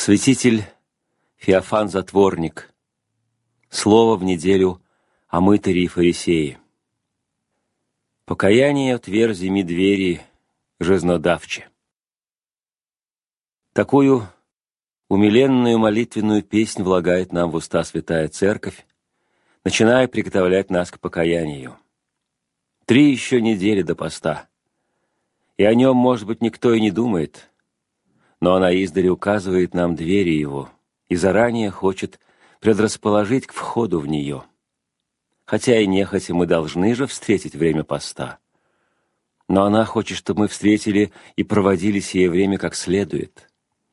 Святитель Феофан Затворник. Слово в неделю о мытаре и фарисее. Покаяние отверзи ми двери жизнодавче. Такую умиленную молитвенную песнь влагает нам в уста Святая Церковь, начиная приготовлять нас к покаянию. 3 еще недели до поста, и о нем, может быть, никто и не думает, но она издали указывает нам двери его и заранее хочет предрасположить к входу в нее. Хотя и нехотя мы должны же встретить время поста, но она хочет, чтобы мы встретили и проводили сие время как следует.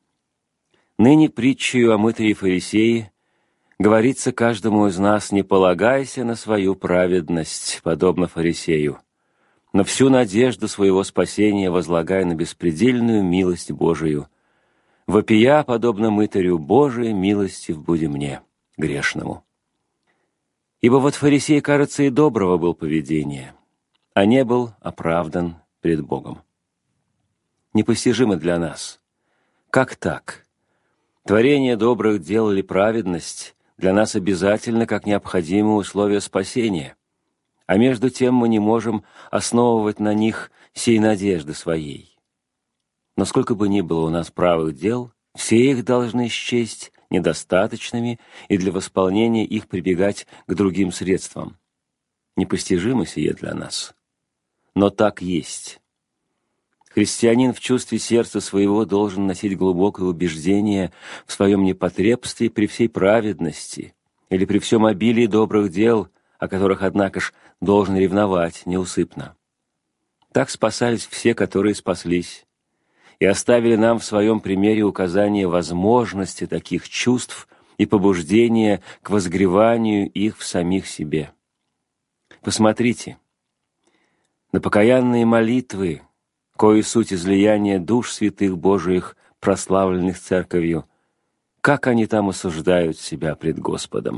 Ныне притчею о мытаре и фарисее говорится каждому из нас: не полагайся на свою праведность, подобно фарисею, но всю надежду своего спасения возлагай на беспредельную милость Божию, вопия, подобно мытарю: Божией милостив буди мне, грешному. Ибо вот фарисей, кажется, и доброго был поведения, а не был оправдан пред Богом. Непостижимо для нас. Как так? Творение добрых дел или праведность для нас обязательно как необходимое условие спасения, а между тем мы не можем основывать на них сей надежды своей. Но сколько бы ни было у нас правых дел, все их должны счесть недостаточными и для восполнения их прибегать к другим средствам. Непостижимо сие для нас. Но так есть. Христианин в чувстве сердца своего должен носить глубокое убеждение в своем непотребстве при всей праведности или при всем обилии добрых дел, о которых, однако ж, должен ревновать неусыпно. Так спасались все, которые спаслись, и оставили нам в своем примере указание возможности таких чувств и побуждения к возгреванию их в самих себе. Посмотрите на покаянные молитвы, кои суть излияния душ святых Божиих, прославленных Церковью, как они там осуждают себя пред Господом.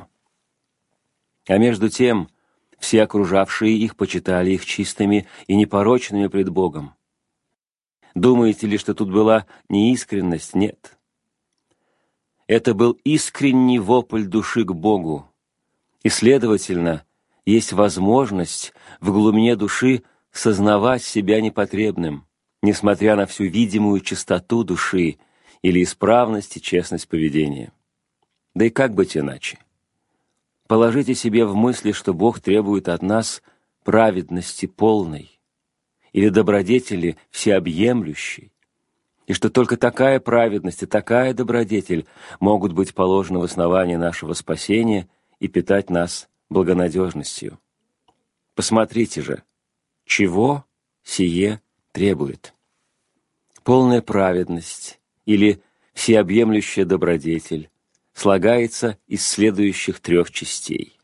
А между тем все окружавшие их почитали их чистыми и непорочными пред Богом. Думаете ли, что тут была неискренность? Нет. Это был искренний вопль души к Богу, и, следовательно, есть возможность в глубине души сознавать себя непотребным, несмотря на всю видимую чистоту души или исправность и честность поведения. Да и как быть иначе? Положите себе в мысли, что Бог требует от нас праведности полной или добродетели всеобъемлющей, и что только такая праведность и такая добродетель могут быть положены в основание нашего спасения и питать нас благонадежностью. Посмотрите же, чего сие требует. Полная праведность или всеобъемлющая добродетель слагается из следующих 3 частей.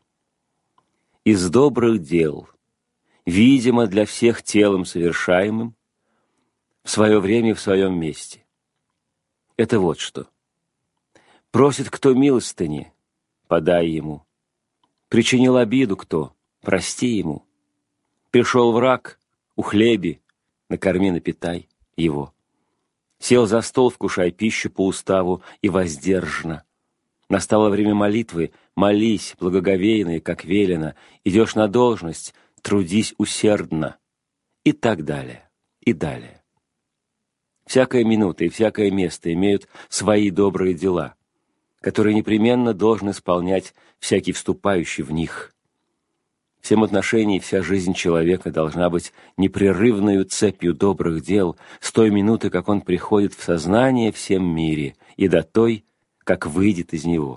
Из добрых дел, видимо для всех телом совершаемым, в свое время и в своем месте. Это вот что. Просит кто милостыни, подай ему. Причинил обиду кто, прости ему. Пришел враг, ухлеби, накорми, напитай его. Сел за стол, вкушай пищу по уставу и воздержно. Настало время молитвы, молись, благоговейно и как велено. Идешь на должность, трудись усердно. И так далее, и далее. Всякая минута и всякое место имеют свои добрые дела, которые непременно должен исполнять всякий вступающий в них. В всем отношении вся жизнь человека должна быть непрерывною цепью добрых дел с той минуты, как он приходит в сознание всем мире, и до той, как выйдет из него.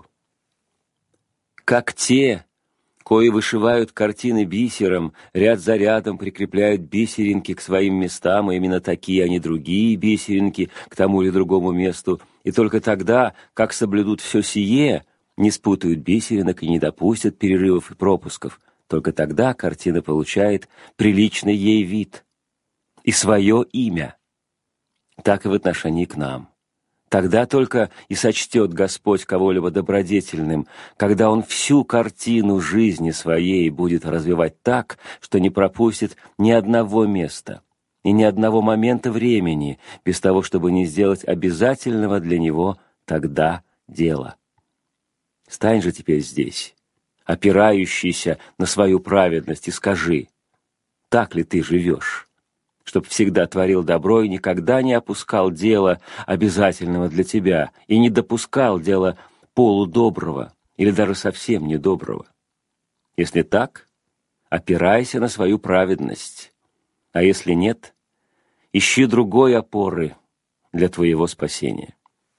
Как те, кои вышивают картины бисером, ряд за рядом прикрепляют бисеринки к своим местам, и именно такие, а не другие бисеринки к тому или другому месту, и только тогда, как соблюдут все сие, не спутают бисеринок и не допустят перерывов и пропусков, только тогда картина получает приличный ей вид и свое имя. Так и в отношении к нам. Тогда только и сочтет Господь кого-либо добродетельным, когда Он всю картину жизни своей будет развивать так, что не пропустит ни одного места и ни одного момента времени, без того, чтобы не сделать обязательного для него тогда дело. Стань же теперь здесь, опирающийся на свою праведность, и скажи, так ли ты живешь, чтоб всегда творил добро и никогда не опускал дела обязательного для тебя, и не допускал дела полудоброго или даже совсем недоброго. Если так, опирайся на свою праведность, а если нет, ищи другой опоры для твоего спасения.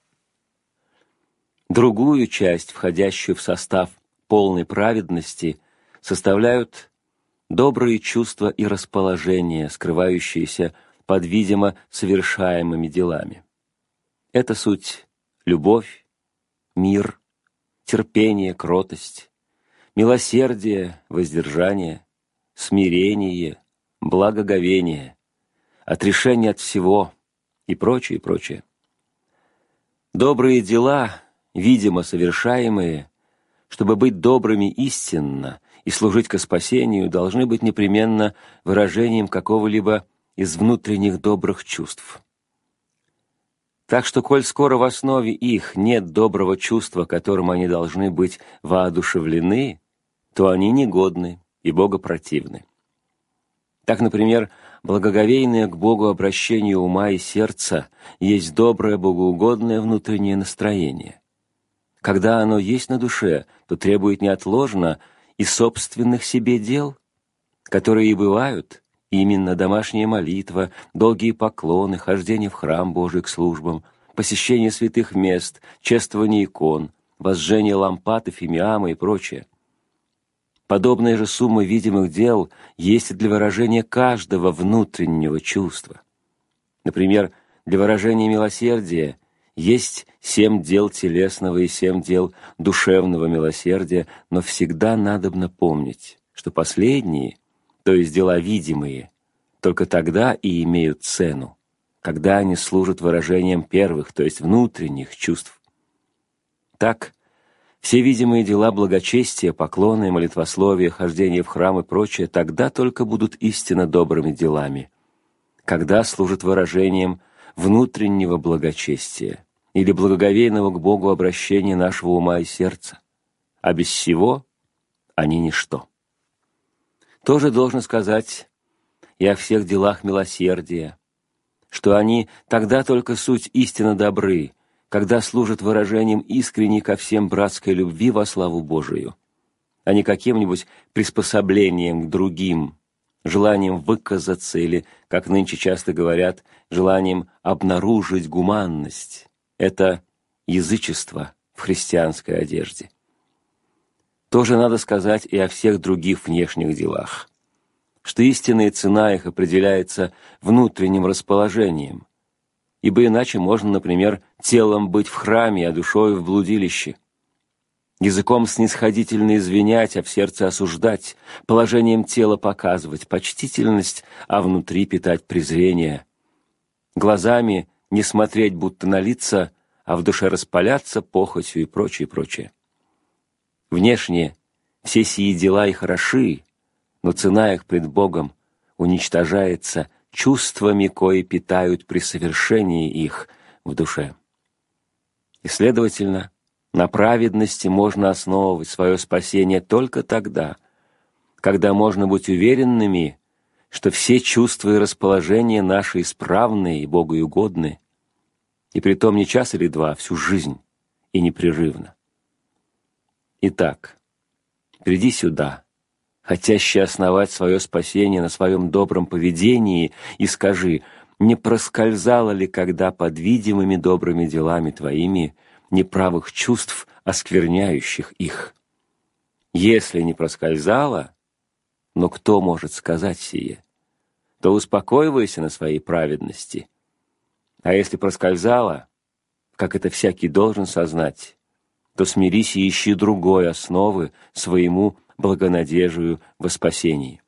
Другую часть, входящую в состав полной праведности, составляют добрые чувства и расположения, скрывающиеся под видимо совершаемыми делами. Это суть любовь, мир, терпение, кротость, милосердие, воздержание, смирение, благоговение, отрешение от всего и прочее, прочее. Добрые дела, видимо совершаемые, чтобы быть добрыми истинно и служить ко спасению, должны быть непременно выражением какого-либо из внутренних добрых чувств. Так что, коль скоро в основе их нет доброго чувства, которым они должны быть воодушевлены, то они негодны и богопротивны. Так, например, благоговейное к Богу обращение ума и сердца есть доброе, богоугодное внутреннее настроение. Когда оно есть на душе, то требует неотложно и собственных себе дел, которые и бывают, именно домашняя молитва, долгие поклоны, хождение в храм Божий к службам, посещение святых мест, чествование икон, возжжение лампад и фимиама и прочее. Подобная же сумма видимых дел есть и для выражения каждого внутреннего чувства. Например, для выражения милосердия есть 7 дел телесного и 7 дел душевного милосердия, но всегда надобно помнить, что последние, то есть дела видимые, только тогда и имеют цену, когда они служат выражением первых, то есть внутренних чувств. Так, все видимые дела благочестия, поклоны, молитвословия, хождение в храм и прочее тогда только будут истинно добрыми делами, когда служат выражением внутреннего благочестия или благоговейного к Богу обращения нашего ума и сердца, а без сего они ничто. Тоже должно сказать и о всех делах милосердия, что они тогда только суть истинно добры, когда служат выражением искренней ко всем братской любви во славу Божию, а не каким-нибудь приспособлением к другим, желанием выказаться или, как нынче часто говорят, желанием обнаружить гуманность. Это язычество в христианской одежде. Тоже надо сказать и о всех других внешних делах, что истинная цена их определяется внутренним расположением, ибо иначе можно, например, телом быть в храме, а душою в блудилище, языком снисходительно извинять, а в сердце осуждать, положением тела показывать почтительность, а внутри питать презрение, глазами не смотреть будто на лица, а в душе распаляться похотью и прочее, прочее. Внешне все сии дела и хороши, но цена их пред Богом уничтожается чувствами, кои питают при совершении их в душе. И, следовательно, на праведности можно основывать свое спасение только тогда, когда можно быть уверенными, что все чувства и расположения наши исправны и Богу угодны, и притом не час или два, а всю жизнь, и непрерывно. Итак, приди сюда, хотящий основать свое спасение на своем добром поведении, и скажи, не проскользало ли когда под видимыми добрыми делами твоими неправых чувств, оскверняющих их? Если не проскользало, но кто может сказать сие, то успокоивайся на своей праведности. А если проскользало, как это всякий должен сознать, то смирись и ищи другой основы своему благонадежию во спасении.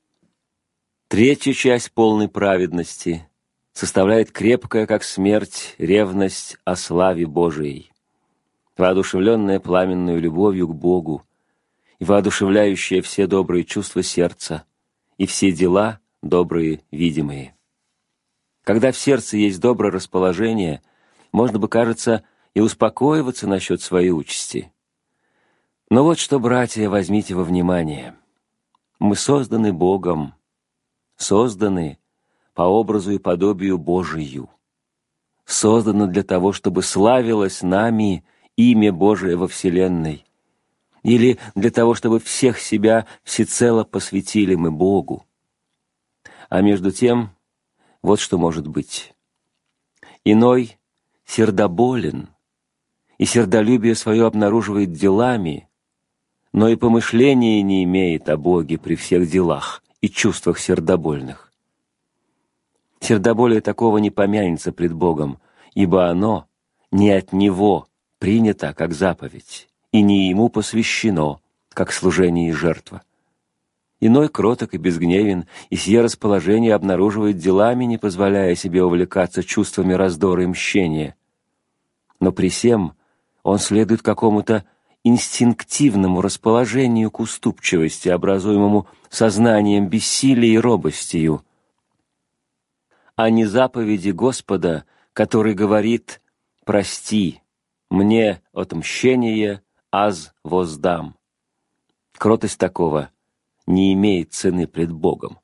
Третья часть полной праведности составляет крепкая, как смерть, ревность о славе Божией, воодушевленная пламенную любовью к Богу и воодушевляющая все добрые чувства сердца и все дела добрые видимые. Когда в сердце есть доброе расположение, можно бы, кажется, и успокоиваться насчет своей участи. Но вот что, братья, возьмите во внимание. Мы созданы Богом, созданы по образу и подобию Божию, созданы для того, чтобы славилось нами имя Божие во вселенной, или для того, чтобы всех себя всецело посвятили мы Богу. А между тем, вот что может быть. Иной сердоболен, и сердолюбие свое обнаруживает делами, но и помышления не имеет о Боге при всех делах и чувствах сердобольных. Сердоболие такого не помянется пред Богом, ибо оно не от Него принято, как заповедь, и не Ему посвящено, как служение и жертва. Иной кроток и безгневен, и сие расположение обнаруживает делами, не позволяя себе увлекаться чувствами раздора и мщения. Но при сем он следует какому-то инстинктивному расположению к уступчивости, образуемому сознанием бессилия и робостью, а не заповеди Господа, который говорит «Прости, мне отмщение, аз воздам». Кротость такого не имеет цены пред Богом.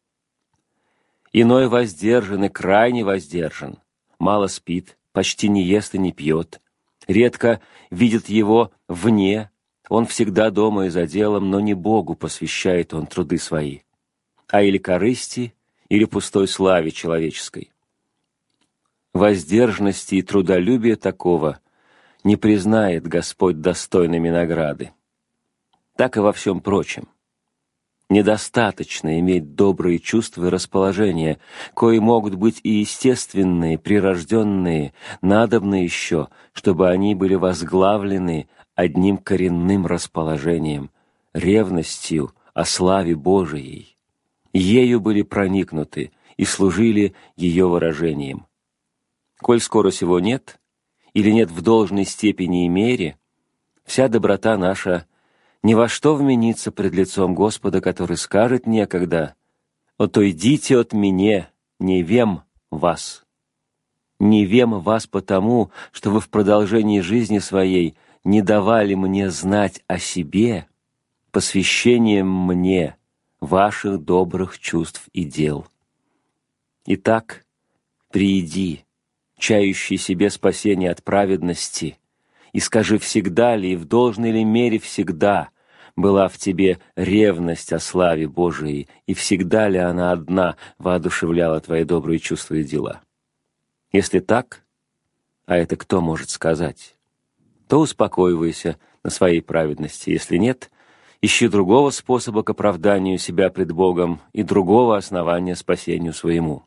Иной воздержан и крайне воздержан, мало спит, почти не ест и не пьет, редко видит его вне, он всегда дома и за делом, но не Богу посвящает он труды свои, а или корысти, или пустой славе человеческой. Воздержанности и трудолюбия такого не признает Господь достойными награды. Так и во всем прочем. Недостаточно иметь добрые чувства и расположения, кои могут быть и естественные, прирожденные, надобно еще, чтобы они были возглавлены одним коренным расположением, ревностью о славе Божией. Ею были проникнуты и служили ее выражением. Коль скоро сего нет, или нет в должной степени и мере, вся доброта наша ни во что вменится пред лицом Господа, который скажет некогда: «Отойдите от меня, не вем вас». Не вем вас потому, что вы в продолжении жизни своей не давали мне знать о себе, посвящением мне ваших добрых чувств и дел. Итак, прииди, чающий себе спасение от праведности, и скажи, всегда ли и в должной ли мере всегда была в тебе ревность о славе Божией, и всегда ли она одна воодушевляла твои добрые чувства и дела? Если так, а это кто может сказать, то успокаивайся на своей праведности. Если нет, ищи другого способа к оправданию себя пред Богом и другого основания спасению своему.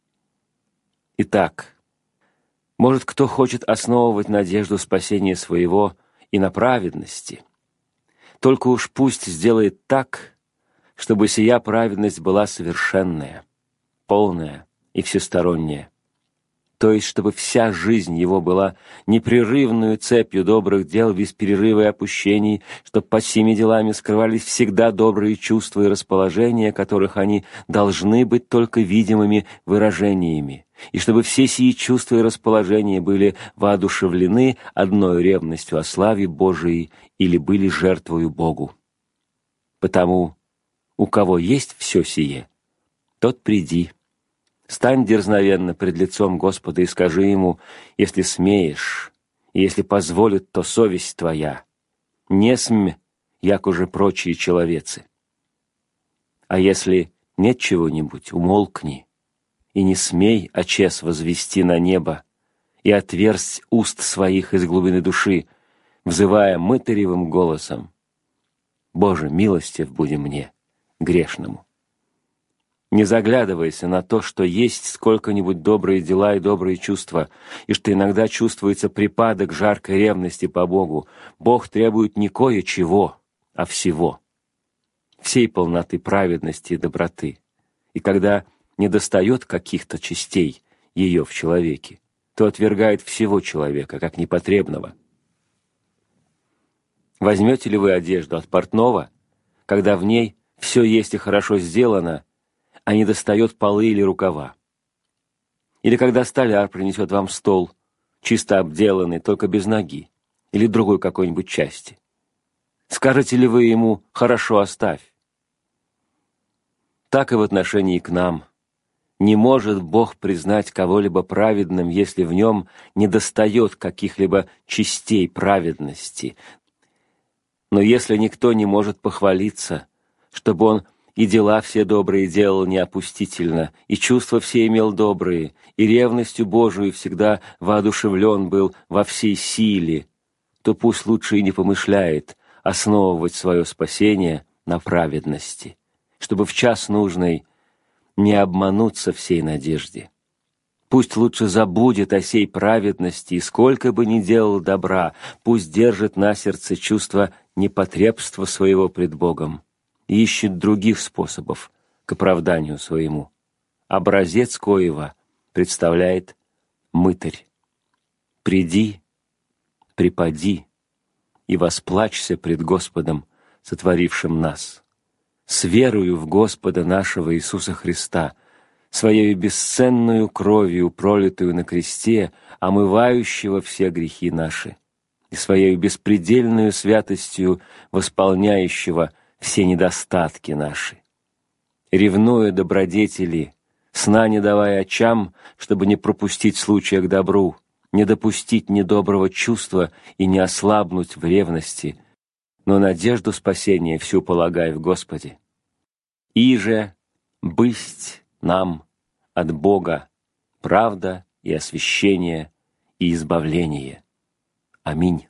Итак, может, кто хочет основывать надежду спасения своего и на праведности, только уж пусть сделает так, чтобы сия праведность была совершенная, полная и всесторонняя. То есть, чтобы вся жизнь его была непрерывную цепью добрых дел без перерыва и опущений, чтобы под всеми делами скрывались всегда добрые чувства и расположения, которых они должны быть только видимыми выражениями, и чтобы все сии чувства и расположения были воодушевлены одной ревностью о славе Божией или были жертвою Богу. Потому, у кого есть все сие, тот приди. Стань дерзновенно пред лицом Господа и скажи Ему, если смеешь, и если позволит, то совесть твоя. Не смь, як уже прочие человецы. А если нет чего-нибудь, умолкни, и не смей очес возвести на небо, и отверзь уст своих из глубины души, взывая мытаревым голосом: «Боже, милостив буди мне, грешному». Не заглядывайся на то, что есть сколько-нибудь добрые дела и добрые чувства, и что иногда чувствуется припадок жаркой ревности по Богу. Бог требует не кое-чего, а всего, всей полноты праведности и доброты. И когда недостает каких-то частей ее в человеке, то отвергает всего человека, как непотребного. Возьмете ли вы одежду от портного, когда в ней все есть и хорошо сделано, а недостает полы или рукава? Или когда столяр принесет вам стол, чисто обделанный, только без ноги или другой какой-нибудь части? Скажете ли вы ему «хорошо, оставь»? Так и в отношении к нам. Не может Бог признать кого-либо праведным, если в нем недостает каких-либо частей праведности. Но если никто не может похвалиться, чтобы он и дела все добрые делал неопустительно, и чувства все имел добрые, и ревностью Божией всегда воодушевлен был во всей силе, то пусть лучше и не помышляет основывать свое спасение на праведности, чтобы в час нужный не обмануться всей надежде. Пусть лучше забудет о сей праведности, и сколько бы ни делал добра, пусть держит на сердце чувство непотребства своего пред Богом и ищет других способов к оправданию своему. Образец коего представляет мытарь. «Приди, припади и восплачься пред Господом, сотворившим нас, с верою в Господа нашего Иисуса Христа, Своею бесценную кровью, пролитую на кресте, омывающего все грехи наши, и Своею беспредельную святостью восполняющего все недостатки наши. Ревнуя добродетели, сна не давая очам, чтобы не пропустить случая к добру, не допустить недоброго чувства и не ослабнуть в ревности, но надежду спасения всю полагай в Господе. Иже бысть нам от Бога правда и освящение и избавление. Аминь.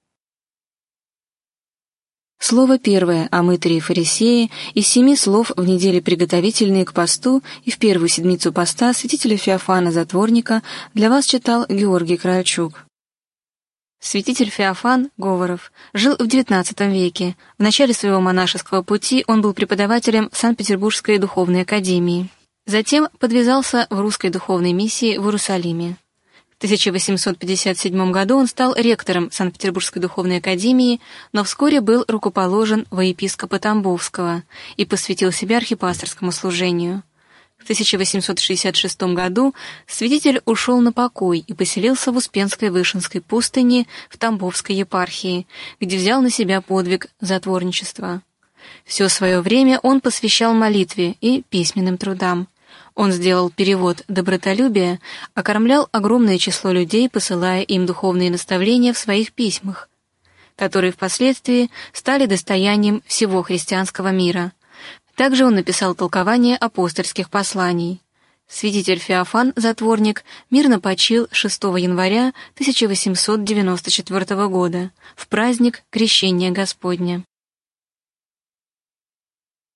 Слово первое о мытаре и фарисее из 7 слов в неделе приготовительные к посту и в первую седмицу поста святителя Феофана Затворника для вас читал Георгий Крайчук. Святитель Феофан Говоров жил в XIX веке. В начале своего монашеского пути он был преподавателем Санкт-Петербургской духовной академии. Затем подвязался в русской духовной миссии в Иерусалиме. В 1857 году он стал ректором Санкт-Петербургской духовной академии, но вскоре был рукоположен во епископа Тамбовского и посвятил себя архипасторскому служению. В 1866 году святитель ушел на покой и поселился в Успенской Вышинской пустыне в Тамбовской епархии, где взял на себя подвиг затворничества. Все свое время он посвящал молитве и письменным трудам. Он сделал перевод «Добротолюбия», окормлял огромное число людей, посылая им духовные наставления в своих письмах, которые впоследствии стали достоянием всего христианского мира. Также он написал толкование апостольских посланий. Святитель Феофан Затворник мирно почил 6 января 1894 года в праздник Крещения Господня.